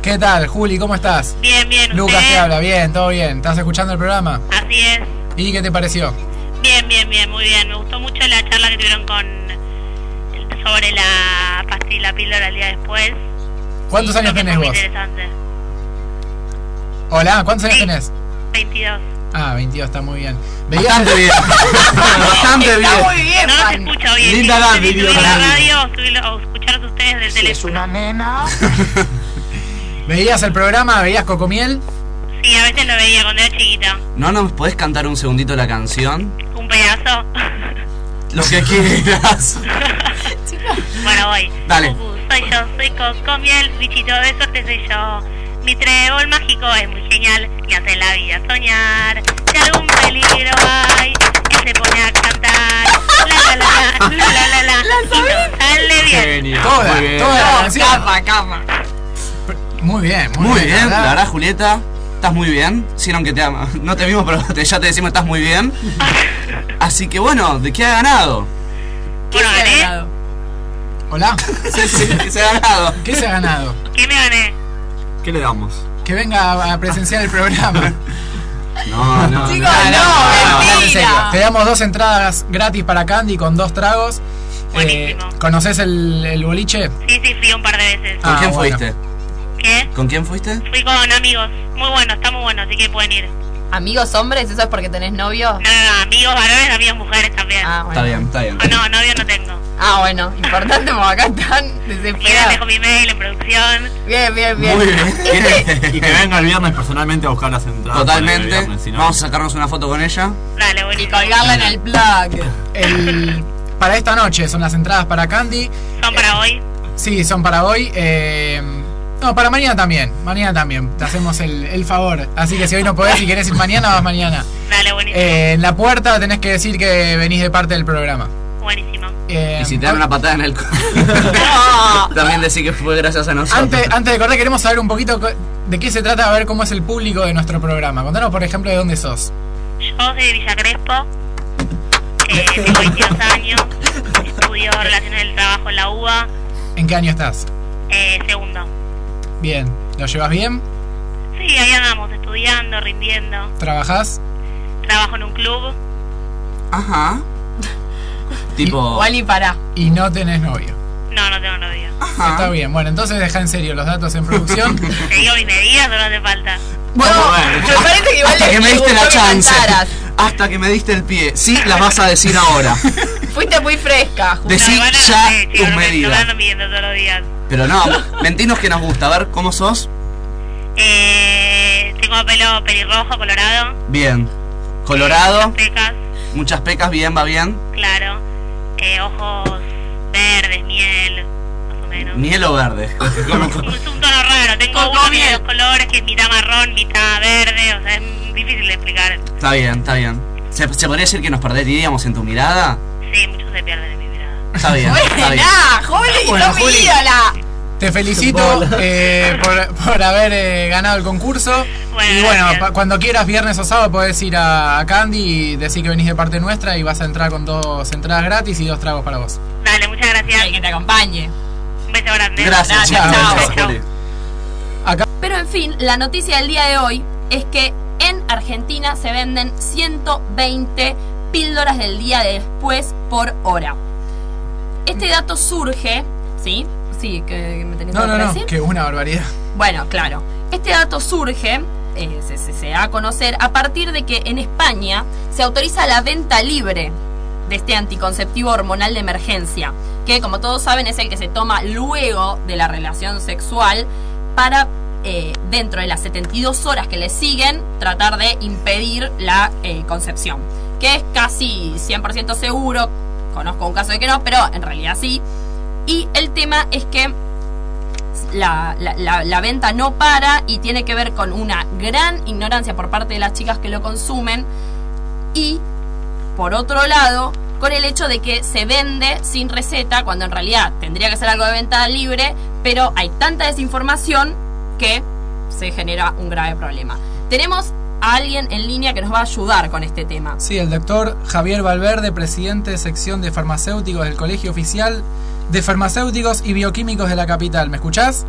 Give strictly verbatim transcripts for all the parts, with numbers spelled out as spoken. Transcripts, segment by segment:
¿Qué tal, Juli? ¿Cómo estás? Bien, bien. Lucas ¿usted? te habla, bien, todo bien. ¿Estás escuchando el programa? Así es. ¿Y qué te pareció? Bien, bien, bien, muy bien. Me gustó mucho la charla que tuvieron con sobre la pastilla, la píldora el día después. ¿Cuántos Sí, años creo que tenés fue vos? muy interesante. Hola, ¿cuántos años Sí. tenés? veintidós. Ah, veintidós, está muy bien. ¿Veías? Bastante bien. Bastante bien. Está muy bien, No los Juan. escucho bien. Linda No edad, sé si video subir la radio. radio o, subirlo, o escucharlos ustedes del Si es teléfono. una nena. ¿Veías el programa? ¿Veías Cocomiel? Sí, a veces lo veía cuando era chiquita. ¿No nos podés cantar un segundito la canción? Un pedazo. Lo que quieras. Bueno, voy. Dale. Bubu, soy yo, soy Cocomiel, bichito de suerte soy yo. Mi trébol mágico es muy genial, me hace la vida soñar. Si algún peligro hay, él se pone a cantar. La la la la, la la la, y nos sale bien. Genio. Toda, Muy bien. toda la No, canción. capa, capa. Muy bien, muy, Muy bien, ¿verdad? la verdad, Julieta. Estás muy bien. Sí, aunque te ama. No te vimos, pero te- ya te decimos estás muy bien. Así que bueno, ¿de qué ha ganado? Bueno, ¿Qué se ha gané. ganado? Hola, Sí, sí, se ha ganado. ¿qué se ha ganado? ¿Qué me gané? ¿Qué le damos? Que venga a- a presenciar el programa. No, no. Chicos, no. no, en mentira. serio. Te damos dos entradas gratis para Candy con dos tragos. Buenísimo. ¿Conoces el, el boliche? Sí, sí, fui un par de veces. ¿Con Ah, quién bueno. fuiste? ¿Qué? ¿Con quién fuiste? Fui con amigos. Muy bueno, está muy bueno, así que pueden ir. ¿Amigos hombres? ¿Eso es porque tenés novio? No, no, no, amigos varones, amigos mujeres también. Ah, bueno. Está bien, está bien. Oh, no, novio no tengo. Ah, bueno, importante porque acá están Mira, desesperados. dejo mi mail en producción. Bien, bien, bien. Muy bien. Y que venga el viernes personalmente a buscar las entradas. Totalmente. para el viernes, si no- Vamos a sacarnos una foto con ella. Dale, Y buenísimo. colgarla en el plug. El, para esta noche son las entradas para Candy. ¿Son para hoy? Sí, son para hoy. eh, no, para mañana también. Mañana también. Te hacemos el, el favor. Así que si hoy no podés, si querés ir mañana, vas mañana. Dale, buenísimo. Eh, en la puerta tenés que decir que venís de parte del programa. Buenísimo. Eh, Y si te dan una patada en el culo, también decir que fue gracias a nosotros. Antes, antes de cortar, queremos saber un poquito co- de qué se trata, a ver cómo es el público de nuestro programa. Contanos, por ejemplo, de dónde sos. Yo soy de Villa Crespo. Eh, tengo veintidós años. Estudio Relaciones del Trabajo en la U B A. ¿En qué año estás? Eh, segundo. Bien. ¿Lo llevas bien? Sí, ahí andamos, estudiando, rindiendo. ¿Trabajás? Trabajo en un club. Ajá. Tipo. Igual y pará. Y no tenés novio. No, no tengo novio. Ajá. Está bien. Bueno, entonces deja en serio los datos en producción. ¿Te digo mis medidas o no hace falta? Bueno, bueno. me parece que igual Hasta le- que me le diste la gustó que chance. cantaras. Hasta que me diste el pie. Sí, las vas a decir ahora. Fuiste muy fresca, Juli. Decí igual no ya sé, tus chicos, no me- medidas. No me ando midiendo todos los días. Pero no, mentinos que nos gusta. A ver, ¿cómo sos? Eh, tengo pelo pelirrojo, colorado. Bien. Colorado, Muchas pecas, muchas pecas, bien, va bien. claro. Eh, ojos verdes, miel, más o menos. Miel o verde. Como- Es un tono raro, tengo Coco uno de miel. los colores que es mitad marrón, mitad verde, o sea, es difícil de explicar. Está bien, está bien. ¿Se, ¿Se podría decir que nos perderíamos en tu mirada? Sí, muchos se pierden en mi mirada. Está bien, está bien. Buena, Juli, Bueno, sos mi Juli. ídola. Te felicito eh, por, por haber eh, ganado el concurso. Bueno, y bueno, gracias. pa- cuando quieras, viernes o sábado, podés ir a, a Candy y decir que venís de parte nuestra y vas a entrar con dos entradas gratis y dos tragos para vos. Dale, muchas gracias. Ay, que te acompañe. Un beso grande. Gracias, Gracias, Juli, chao. gracias, Juli. Pero en fin, la noticia del día de hoy es que en Argentina se venden ciento veinte píldoras del día de después por hora. Este dato surge, ¿sí? Sí, que, que me tenés No, algo no, para no, decir. que una barbaridad. Bueno, claro. Este dato surge, eh, se, se- se da a conocer a partir de que en España se autoriza la venta libre de este anticonceptivo hormonal de emergencia, que como todos saben es el que se toma luego de la relación sexual para, eh, dentro de las setenta y dos horas que le siguen, tratar de impedir la eh, concepción, que es casi cien por ciento seguro. Conozco un caso de que no, pero en realidad sí. Y el tema es que la, la, la, la venta no para y tiene que ver con una gran ignorancia por parte de las chicas que lo consumen y, por otro lado, con el hecho de que se vende sin receta cuando en realidad tendría que ser algo de venta libre, pero hay tanta desinformación que se genera un grave problema. Tenemos a alguien en línea que nos va a ayudar con este tema. Sí, el doctor Javier Valverde, presidente de sección de farmacéuticos del Colegio Oficial de Farmacéuticos y Bioquímicos de la capital. ¿Me escuchás?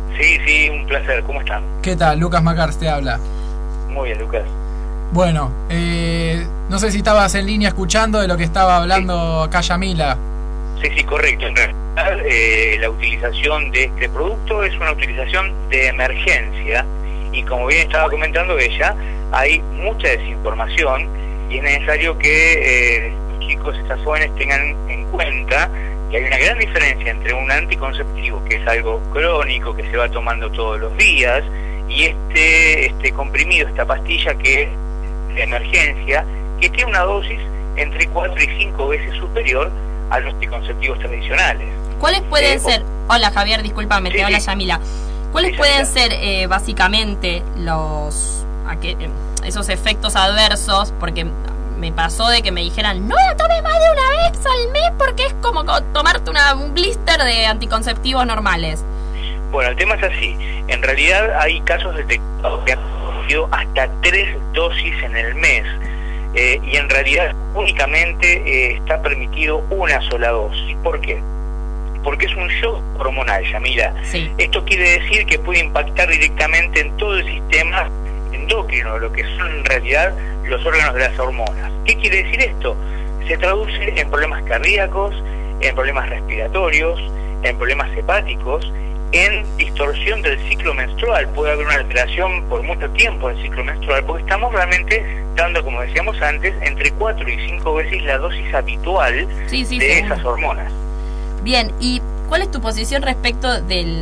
Sí, sí, un placer. ¿Cómo están? ¿Qué tal? Lucas Macars te habla. Muy bien, Lucas. Bueno, eh, no sé si estabas en línea escuchando de lo que estaba hablando acá Yamila. Sí, sí, correcto. En realidad, eh, la utilización de este producto es una utilización de emergencia y como bien estaba comentando ella, hay mucha desinformación y es necesario que eh, los chicos, estas jóvenes tengan en cuenta que hay una gran diferencia entre un anticonceptivo, que es algo crónico, que se va tomando todos los días, y este, este comprimido, esta pastilla que es de emergencia, que tiene una dosis entre cuatro y cinco veces superior a los anticonceptivos tradicionales. ¿Cuáles pueden Eh, ser? Hola Javier, discúlpame, Sí, te habla sí. Yamila. ¿Cuáles Sí, pueden Yamila. ser eh, básicamente los a que- eh, esos efectos adversos? Porque me pasó de que me dijeran, no la tomes más de una vez al mes porque es como co- tomarte una, un blister de anticonceptivos normales. Bueno, el tema es así. En realidad hay casos detectados que han cogido hasta tres dosis en el mes. Eh, y en realidad únicamente eh, está permitido una sola dosis. ¿Por qué? Porque es un shock hormonal, Yamila. Sí. Esto quiere decir que puede impactar directamente en todo el sistema endocrino, lo que son en realidad los órganos de las hormonas. ¿Qué quiere decir esto? Se traduce en problemas cardíacos, en problemas respiratorios, en problemas hepáticos, en distorsión del ciclo menstrual. Puede haber una alteración por mucho tiempo del ciclo menstrual, porque estamos realmente dando, como decíamos antes, entre cuatro y cinco veces la dosis habitual Sí, sí, de seguro. esas hormonas. Bien, ¿y cuál es tu posición respecto del,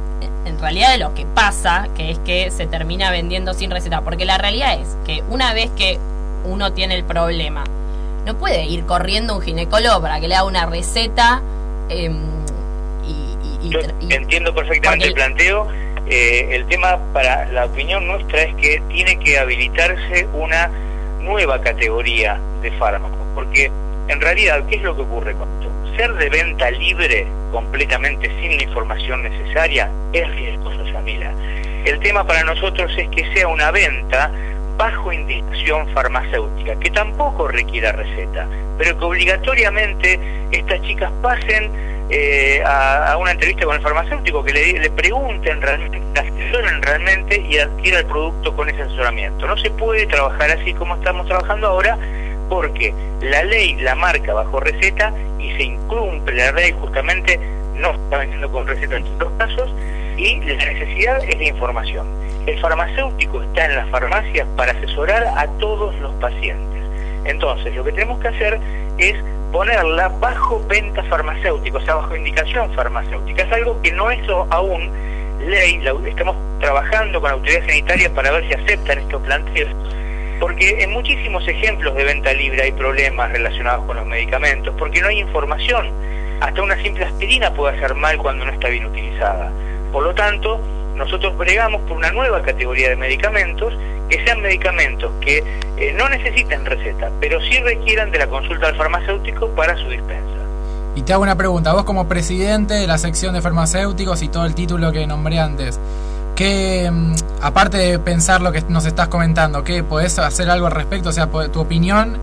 en realidad de lo que pasa, que es que se termina vendiendo sin receta? Porque la realidad es que una vez que uno tiene el problema, no puede ir corriendo a un ginecólogo para que le haga una receta eh, y, y, y, Yo y- entiendo perfectamente porque el planteo. Eh, el tema, para la opinión nuestra, es que tiene que habilitarse una nueva categoría de fármacos, porque en realidad, ¿qué es lo que ocurre con esto? Ser de venta libre, completamente sin la información necesaria, es riesgoso, Yamila. El tema para nosotros es que sea una venta bajo indicación farmacéutica, que tampoco requiera receta, pero que obligatoriamente estas chicas pasen eh, a, a una entrevista con el farmacéutico, que le, le pregunten realmente, le asesoren realmente y adquiera el producto con ese asesoramiento. No se puede trabajar así como estamos trabajando ahora, porque la ley la marca bajo receta y se incumple la ley, justamente no se está vendiendo con receta en todos los casos, y la necesidad es de información. El farmacéutico está en las farmacias para asesorar a todos los pacientes. Entonces, lo que tenemos que hacer es ponerla bajo venta farmacéutica, o sea, bajo indicación farmacéutica. Es algo que no es aún ley, la, estamos trabajando con la autoridad sanitaria para ver si aceptan estos planteos, porque en muchísimos ejemplos de venta libre hay problemas relacionados con los medicamentos, porque no hay información. Hasta una simple aspirina puede hacer mal cuando no está bien utilizada. Por lo tanto, nosotros bregamos por una nueva categoría de medicamentos, que sean medicamentos que eh, no necesiten receta, pero sí requieran de la consulta del farmacéutico para su dispensa. Y te hago una pregunta, vos como presidente de la sección de farmacéuticos y todo el título que nombré antes, ¿qué, mm, aparte de pensar lo que nos estás comentando, qué podés hacer algo al respecto? O sea, tu opinión,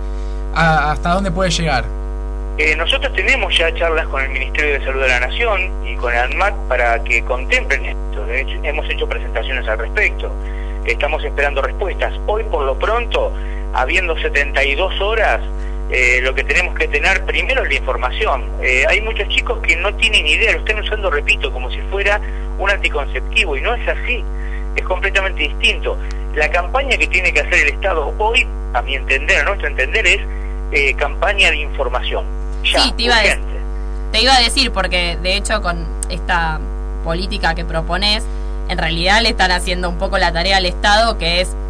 a, ¿hasta dónde puede llegar? Eh, nosotros tenemos ya charlas con el Ministerio de Salud de la Nación y con el ANMAT para que contemplen esto. De hecho, hemos hecho presentaciones al respecto. Estamos esperando respuestas. Hoy, por lo pronto, habiendo setenta y dos horas, eh, lo que tenemos que tener primero es la información. Eh, hay muchos chicos que no tienen idea, lo están usando, repito, como si fuera un anticonceptivo, y no es así. Es completamente distinto. La campaña que tiene que hacer el Estado hoy, a mi entender, a nuestro entender, es eh, campaña de información. Ya, Sí, te iba, a de- urgente. te iba a decir, porque de hecho con esta política que propones, en realidad le están haciendo un poco la tarea al Estado, que es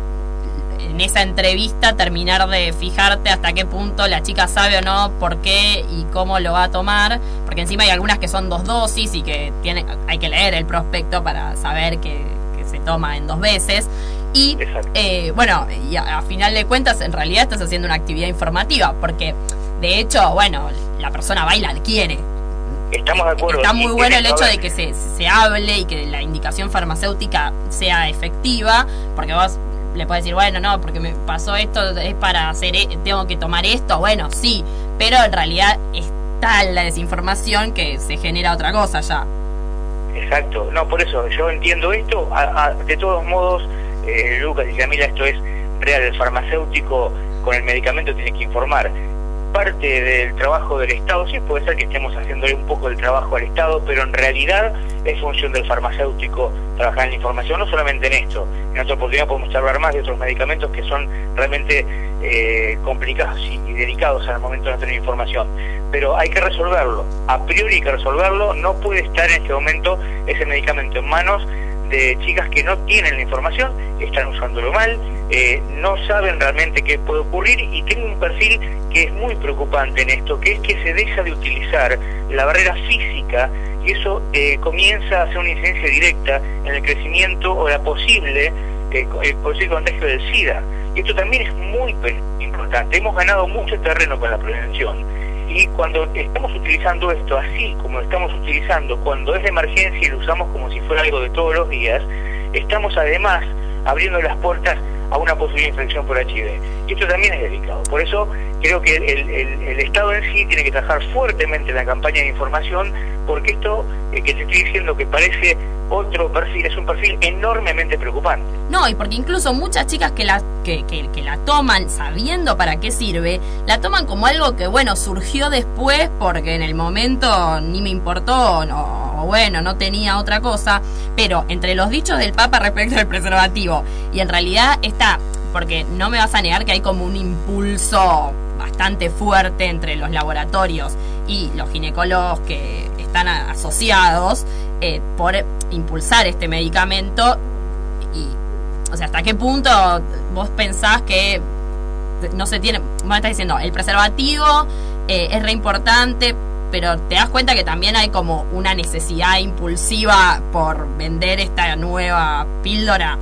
en esa entrevista terminar de fijarte hasta qué punto la chica sabe o no por qué y cómo lo va a tomar, porque encima hay algunas que son dos dosis y que tiene, hay que leer el prospecto para saber que, que se toma en dos veces. Y Exacto. eh, bueno, y a, a final de cuentas en realidad estás haciendo una actividad informativa, porque de hecho, bueno, la persona va y la adquiere. Estamos de acuerdo. Está Y muy bueno el tiene que hecho de haber- que se, se hable y que la indicación farmacéutica sea efectiva, porque vos le puedes decir, bueno, no, porque me pasó esto, es para hacer, e- tengo que tomar esto, bueno, sí, pero en realidad es tal la desinformación que se genera otra cosa ya. Exacto, no, por eso yo entiendo esto. A, a, de todos modos, eh, Lucas y Camila, esto es real. El farmacéutico con el medicamento tiene que informar. Parte del trabajo del Estado, sí puede ser que estemos haciéndole un poco el trabajo al Estado, pero en realidad es función del farmacéutico trabajar en la información, no solamente en esto. En otra oportunidad podemos hablar más de otros medicamentos que son realmente eh, complicados y, y delicados al momento de no tener información. Pero hay que resolverlo, a priori hay que resolverlo. No puede estar en este momento ese medicamento en manos de chicas que no tienen la información, están usándolo mal, eh, no saben realmente qué puede ocurrir, y tengo un perfil que es muy preocupante en esto, que es que se deja de utilizar la barrera física, y eso eh, comienza a hacer una incidencia directa en el crecimiento o la posible eh, el posible contagio del SIDA. Y esto también es muy importante. Hemos ganado mucho terreno con la prevención. Y cuando estamos utilizando esto así como lo estamos utilizando, cuando es de emergencia y lo usamos como si fuera algo de todos los días, estamos además abriendo las puertas a una posible infección por H I V. Y esto también es delicado. Por eso creo que el, el, el Estado en sí tiene que trabajar fuertemente en la campaña de información, porque esto eh, que te estoy diciendo que parece otro perfil, es un perfil enormemente preocupante. No, y porque incluso muchas chicas que la, que, que, que la toman sabiendo para qué sirve, la toman como algo que, bueno, surgió después porque en el momento ni me importó, no, o bueno, no tenía otra cosa, pero entre los dichos del Papa respecto al preservativo, y en realidad está, porque no me vas a negar que hay como un impulso bastante fuerte entre los laboratorios y los ginecólogos que están a, asociados eh, por impulsar este medicamento. Y, o sea, ¿hasta qué punto vos pensás que no se tiene? Vos estás diciendo, el preservativo eh, es re importante, pero te das cuenta que también hay como una necesidad impulsiva por vender esta nueva píldora.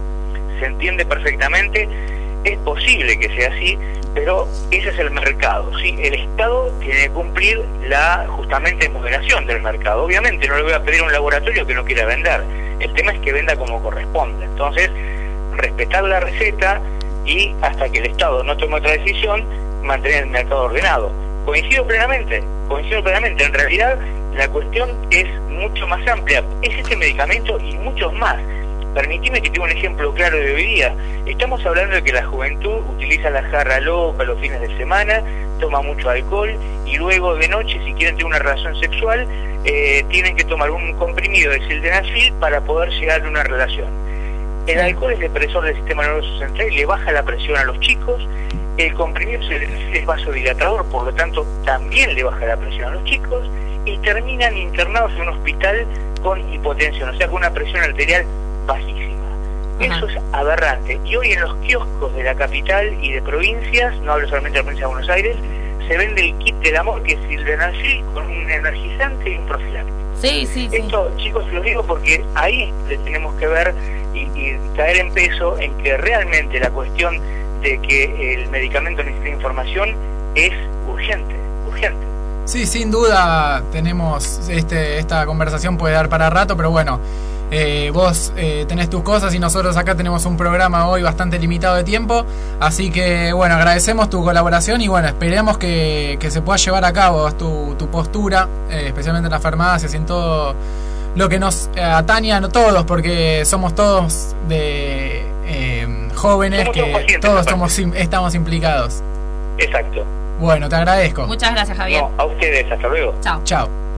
Se entiende perfectamente, es posible que sea así, pero ese es el mercado, ¿sí? El Estado tiene que cumplir la justamente moderación del mercado. Obviamente no le voy a pedir a un laboratorio que no quiera vender, el tema es que venda como corresponde. Entonces, respetar la receta y hasta que el Estado no tome otra decisión, mantener el mercado ordenado. Coincido plenamente, coincido plenamente. En realidad, la cuestión es mucho más amplia. Es este medicamento y muchos más. Permitime que tenga un ejemplo claro de hoy día. Estamos hablando de que la juventud utiliza la jarra loca los fines de semana, toma mucho alcohol y luego de noche, si quieren tener una relación sexual, eh, tienen que tomar un comprimido de sildenafil para poder llegar a una relación. El alcohol es depresor del sistema nervioso central y le baja la presión a los chicos. El comprimido es vasodilatador, por lo tanto también le baja la presión a los chicos, y terminan internados en un hospital con hipotensión, o sea, con una presión arterial bajísima. Ajá. Eso es aberrante. Y hoy en los kioscos de la capital y de provincias, no hablo solamente de la provincia de Buenos Aires, se vende el kit del amor, que es sildenafil con un energizante y un profiláctico. Sí, sí, sí. Esto, chicos, lo digo porque ahí le tenemos que ver y, y caer en peso en que realmente la cuestión de que el medicamento necesita información es urgente, urgente. Sí, sin duda tenemos este esta conversación puede dar para rato, pero bueno, eh, vos eh, tenés tus cosas y nosotros acá tenemos un programa hoy bastante limitado de tiempo, así que bueno, agradecemos tu colaboración y bueno, esperemos que, que se pueda llevar a cabo tu, tu postura, eh, especialmente en las farmacias y en todo lo que nos eh, atañe a todos, porque somos todos de eh, jóvenes somos que todos somos, estamos implicados. Exacto. Bueno, te agradezco. Muchas gracias, Javier. No, a ustedes, hasta luego. Chao. Chao.